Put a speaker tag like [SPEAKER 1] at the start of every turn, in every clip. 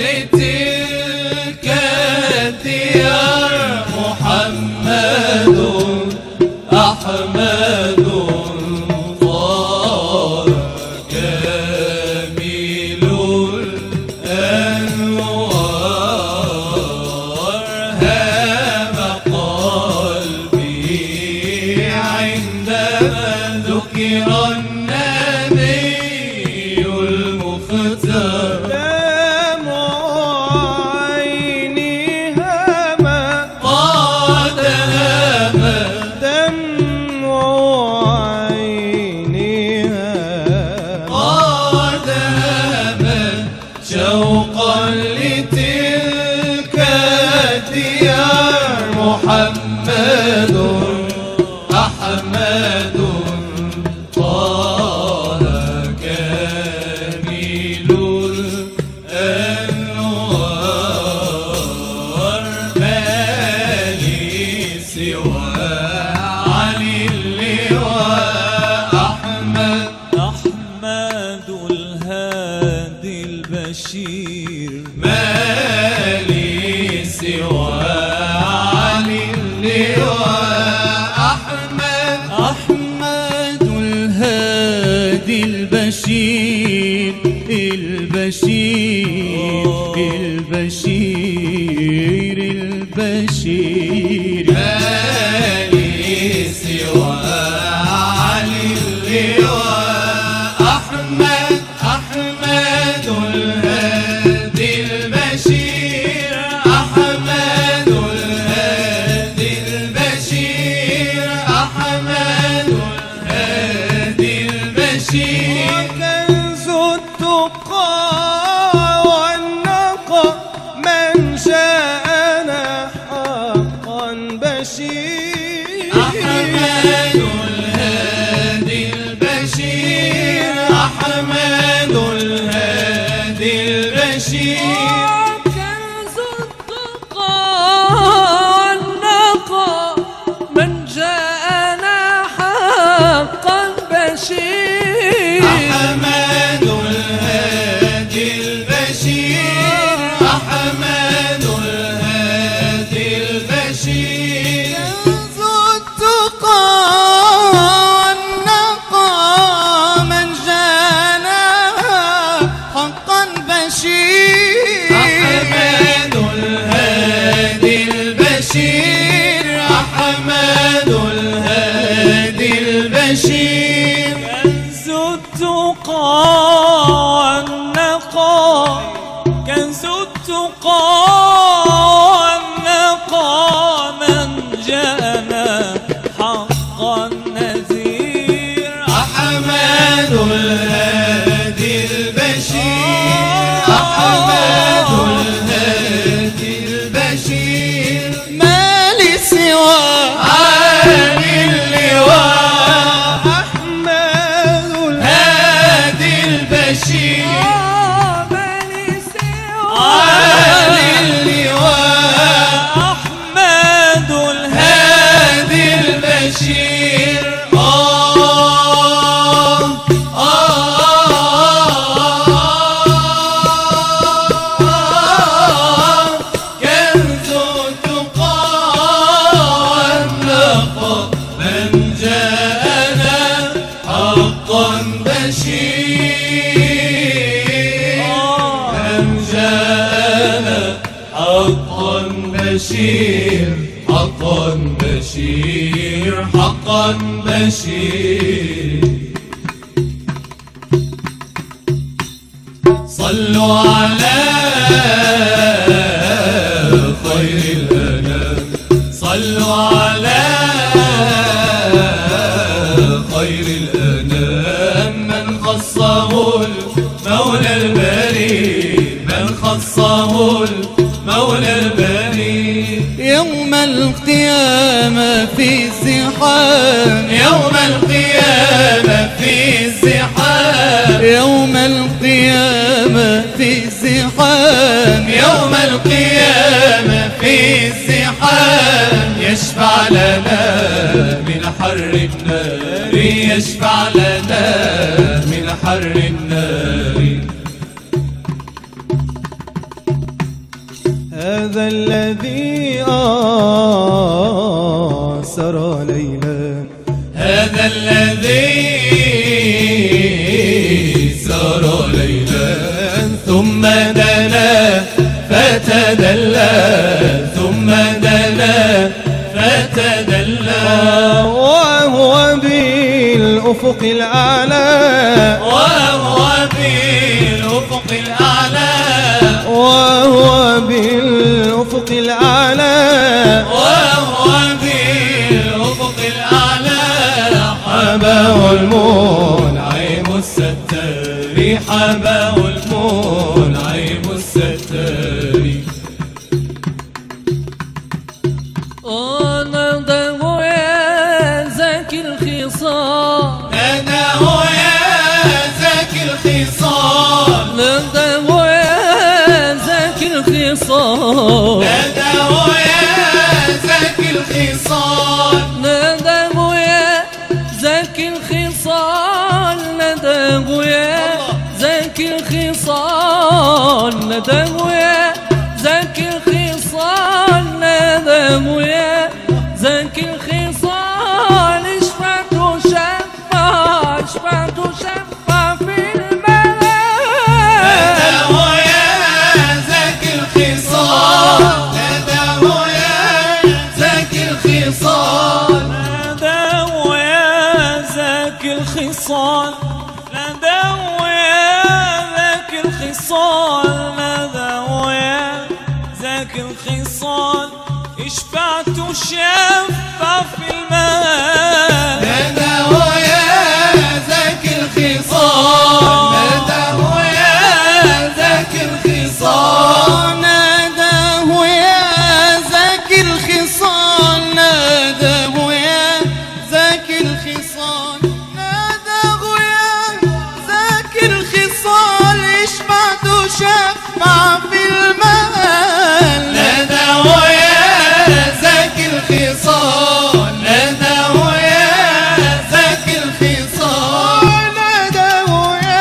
[SPEAKER 1] لتلك الديار محمد أحمد طه كامل الأنوار هام قلبي عندما ذكر النبي المختار شوقا لتلك الديار محمد أحمد طه كامل الأنوار ما لي سوى علي اللواء أحمد الهادي البشير ما لي سوى علي اللواء أحمد الهادي البشير ما لي سوى علي اللواء أحمد الهادي البشير أحمد الهادي البشير أحمد الهادي البشير وكنز التقى والنقى من شاءنا حقا بشير أحمد الهادي البشير أحمد الهادي البشير
[SPEAKER 2] كنز التقى والنقى من جاءنا حقا بشير
[SPEAKER 1] أحمد الهادي البشير أحمد الهادي البشير
[SPEAKER 2] كنز التقى والنقى من جاءنا حقا بشير
[SPEAKER 1] أحمد الهادي البشير أحمد الهادي البشير
[SPEAKER 2] كنز التقى والنقى كنز التقى والنقى من جاءنا حقا نذير
[SPEAKER 1] أحمد الهادي البشير أحمد الهادي البشير
[SPEAKER 2] ما لي سوى
[SPEAKER 1] علي اللواء
[SPEAKER 2] أحمد
[SPEAKER 1] الهادي البشير
[SPEAKER 2] ما لي سوى
[SPEAKER 1] علي اللواء
[SPEAKER 2] أحمد
[SPEAKER 1] الهادي البشير كنز التقى والنقى من جاءنا حقا بشير من جاءنا حقا بشير حقا بشير حقا بشير صلوا على خير الأنام صلوا على خير الأنام من خصه المولى البريء من خصه المولى البريء
[SPEAKER 2] يوم القيامة في الزحام
[SPEAKER 1] يوم القيامة في الزحام
[SPEAKER 2] يوم القيامة في الزحام
[SPEAKER 1] يوم القيامة في الزحام يشفع لنا من حر النار يشفع لنا من حر النار
[SPEAKER 3] هذا الذي سرى ليلا،
[SPEAKER 1] هذا الذي سرى ليلا ثم دنا فتدلى، ثم دنا فتدلى،
[SPEAKER 3] وهو بالأفق الأعلى،
[SPEAKER 1] وهو بالأفق الأعلى،
[SPEAKER 3] وهو بالأفق الأعلى،
[SPEAKER 1] وهو بالأفق الأعلى،
[SPEAKER 3] حباه
[SPEAKER 1] المنعم الستار، حباه المنعم الستار.
[SPEAKER 2] ناداه يا زكي الخصال،
[SPEAKER 1] ناداه يا زكي الخصال،
[SPEAKER 2] ناداه يا زكي الخصال،
[SPEAKER 1] ناداه يا زكي الخصال،
[SPEAKER 2] ناداه يا زكي الخصال، ناداه يا زكي الخصال، ناداه يا زكي الخصال، ناداه يا زكي الخصال، اشفعت وشفع، اشفعت وشفع في الملائكة.
[SPEAKER 1] ناداه يا زكي الخصال، ناداه يا زكي الخصال،
[SPEAKER 2] ناداه يا زكي الخصال، ناداه يا زكي الخصال، ناداه يا زكي الخصال، اشفعت وشفع في الماء.
[SPEAKER 1] ناداه يا زكي الخصال، ناداه يا زكي الخصال،
[SPEAKER 2] ناداه يا زكي الخصال، ناداه يا زكي الخصال، ناداه يا زكي الخصال، اشفعت وشفع في المال.
[SPEAKER 1] ناداه يا زكي الخصال، ناداه يا زكي الخصال،
[SPEAKER 3] ناداه يا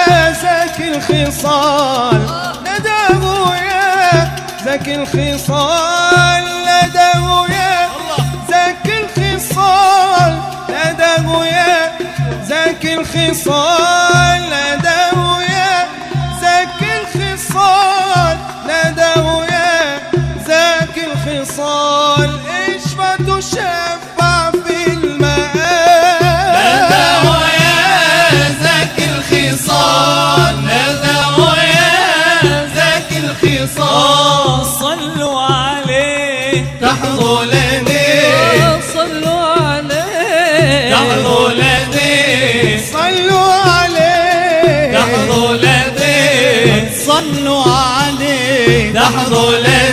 [SPEAKER 3] زكي الخصال، ناداه يا زكي الخصال، ناداه يا زكي الخصال، ناداه يا زكي الخصال، ناداه يا زكي الخصال، ناداه يا زكي الخصال، اشفعت وشفع في المآل.
[SPEAKER 1] ناداه يا زكي الخصال، ناداه يا زكي الخصال،
[SPEAKER 2] صلوا عليه،
[SPEAKER 1] تحظوا لديه،
[SPEAKER 2] صلوا عليه،
[SPEAKER 1] تحظوا لديه،
[SPEAKER 3] صلوا عليه،
[SPEAKER 1] تحظوا لديه،
[SPEAKER 2] صلوا عليه،
[SPEAKER 1] تحظوا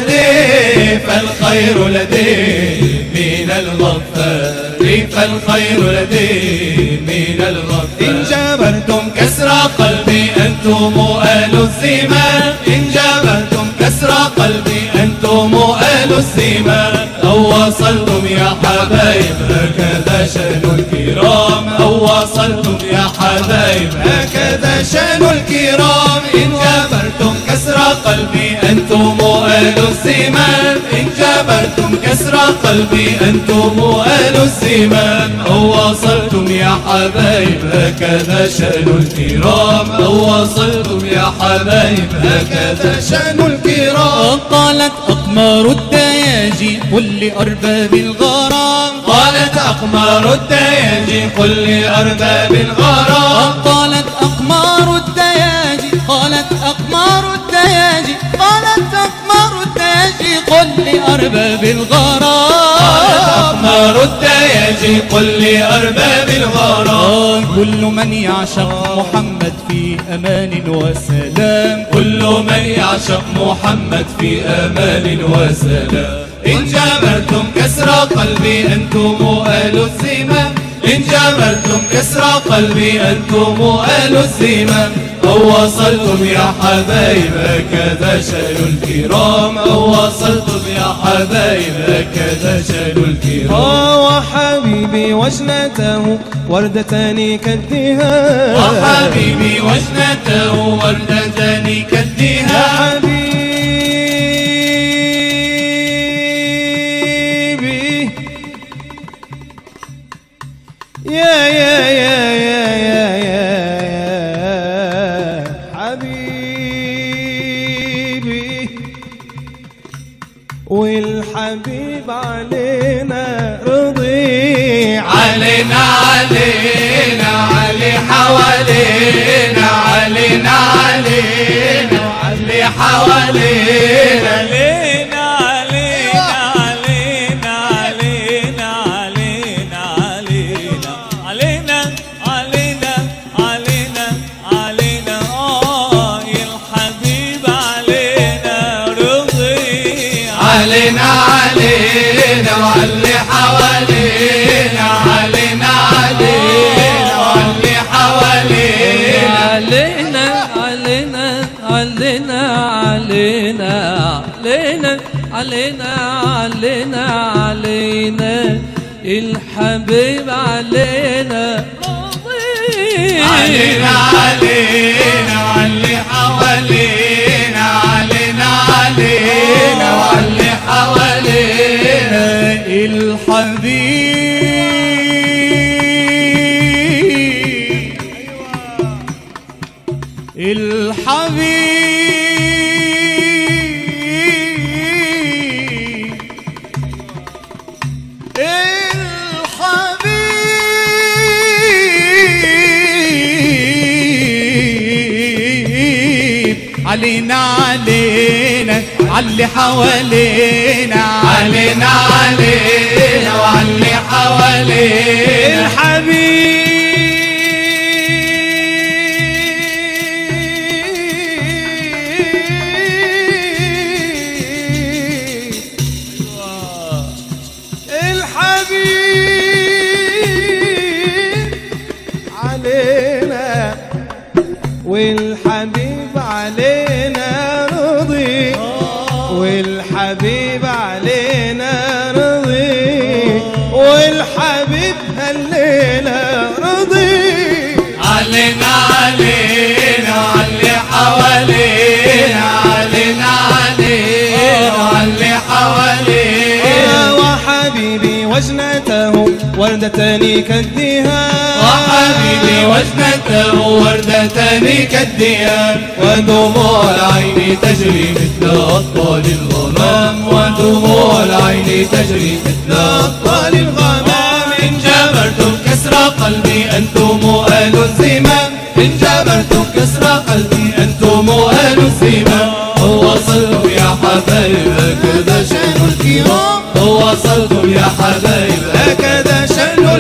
[SPEAKER 1] لديه، فالخير لديه من الغفار، فالخير لديه من الغفار. إن جبرتم كسر قلبي أنتم آل الزمان، إن جبرتم كسر قلبي أنتم آل الزمان، أو وصلتم يا حبايب هكذا شأن الكرام، أو وصلتم يا حبايب هكذا شأن الكرام. إن جبرتم كسر قلبي أنتم آل الزمان، إن جبرتم كسر قلبي أنتم آل الزمان، أو وصلتم يا حبايب هكذا شأن الكرام، أو وصلتم يا حبايب هكذا شأن الكرام.
[SPEAKER 2] قالت أقمار الدياجي قل لأرباب الغرام،
[SPEAKER 1] قالت أقمار الدياجي قل لأرباب الغرام،
[SPEAKER 2] قالت أقمار الدياجي، قالت أقمار الدياجي، قالت أقمار الدياجي قل لأرباب الغرام،
[SPEAKER 1] أقمار الدياجي قل لأرباب الغرام،
[SPEAKER 2] كل من يعشق محمد في أمان وسلام،
[SPEAKER 1] كل من يعشق محمد في أمان وسلام. إن جبرتم كسر قلبي أنتم آل الزمام، إن جبرتم كسر قلبي أنتم آل الزمام، أو وصلتم يا حبايب هكذا شأن الكرام، أو وصلتم يا حبايب هكذا شأن الكرام.
[SPEAKER 3] وحبيبي وجنته وردتان كالدهان،
[SPEAKER 1] وحبيبي وجنته وردتان
[SPEAKER 3] يا
[SPEAKER 1] كالدهان،
[SPEAKER 3] حبيبي والحبيب علينا رضي.
[SPEAKER 1] علينا علينا علي حوالينا، علينا علينا علي حوالينا،
[SPEAKER 2] علينا علينا علينا علينا علينا علينا علينا علينا علينا الحبيب علينا رضي.
[SPEAKER 1] علينا علينا وعلي حوالينا، علينا علينا وعلي حوالينا،
[SPEAKER 4] علينا علينا علينا علينا علينا علينا علينا الحبيب علينا
[SPEAKER 1] علينا علينا وعلي حوالينا، علينا علينا وعلي حوالينا
[SPEAKER 2] علينا علينا علي حوالينا،
[SPEAKER 1] علينا علينا وعلي حوالينا
[SPEAKER 3] والحبيب علينا رضي، والحبيب علينا رضي، والحبيب هالليلة رضي.
[SPEAKER 1] علينا علينا وعلي حوالينا، علينا علينا وعلي حوالينا
[SPEAKER 3] وحبيبي وجنته وردتان كالدهان،
[SPEAKER 1] وحبيبي وجنته وردتان كالديان، ودموع العين تجري مثل أطفال الغمام، ودموع العين تجري مثل أطفال الغمام. إن جبرتم كسر قلبي أنتم أهل الزمام، إن جبرتم كسر قلبي أنتم أهل الزمام. وصلتم يا حبايب هكذا شأن الكرام، وصلتم يا حبايب هكذا شأن